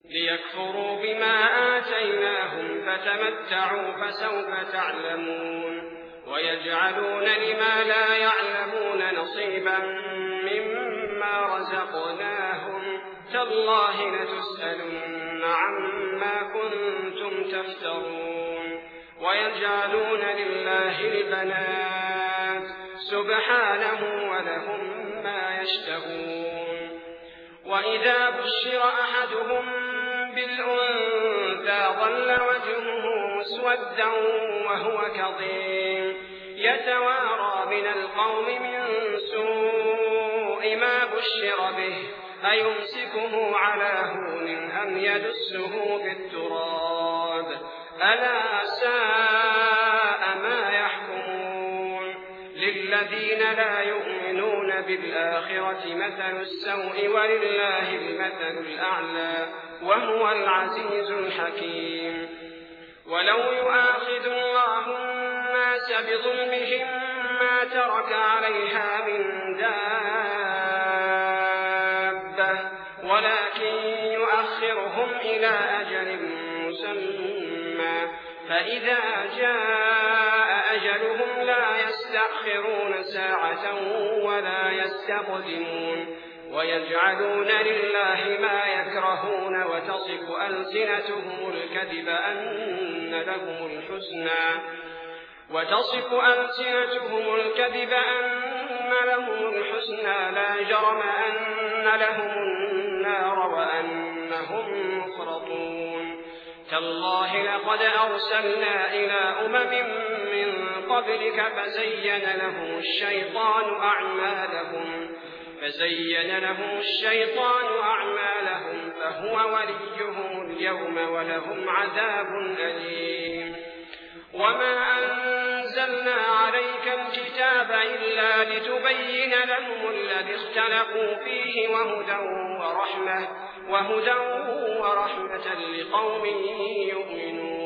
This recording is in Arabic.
ليكفروا بما آتيناهم فتمتعوا فسوف تعلمون ويجعلون لما لا يعلمون نصيبا مما رزقناهم تالله لتسألن عما كنتم تفترون ويجعلون لله البنات سبحانه ولهم ما يشتهون وإذا بشر أحدهم بالأنثى ظل وجهه مسودا وهو كظيم يتوارى من القوم من سوء ما بشر به أيمسكه على هون أم يدسه بالتراب ألا ساء ما يحكمون للذين لا يؤمنون بالآخرة مثل السوء ولله المثل الأعلى وهو العزيز الحكيم ولو يؤاخذ الله الناس بظلمهم ما ترك عليها من دابة ولكن يؤخرهم إلى أجل مسمى فإذا جاء أجلهم لا يستأخرون ساعة ولا يستقدمون ويجعلون لله ما يكرهون وتصف ألسنتهم الكذب أن لهم الحسنى لا جرم أن لهم النار وأنهم مفرطون تالله لقد أرسلنا إلى أمم من قبلك فزين لهم الشيطان أعمالهم فهو وليهم اليوم ولهم عذاب أليم وما أنزلنا عليك الكتاب إلا لتبين لهم الذي اختلفوا فيه وهدى ورحمة لقوم يؤمنون